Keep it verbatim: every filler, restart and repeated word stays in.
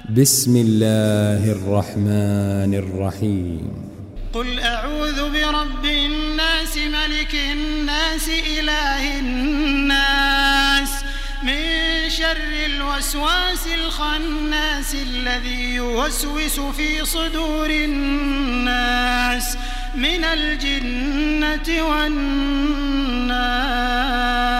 بسم الله الرحمن الرحيم. قل أعوذ برب الناس ملك الناس إله الناس من شر الوسواس الخناس الذي يوسوس في صدور الناس من الجنة والناس.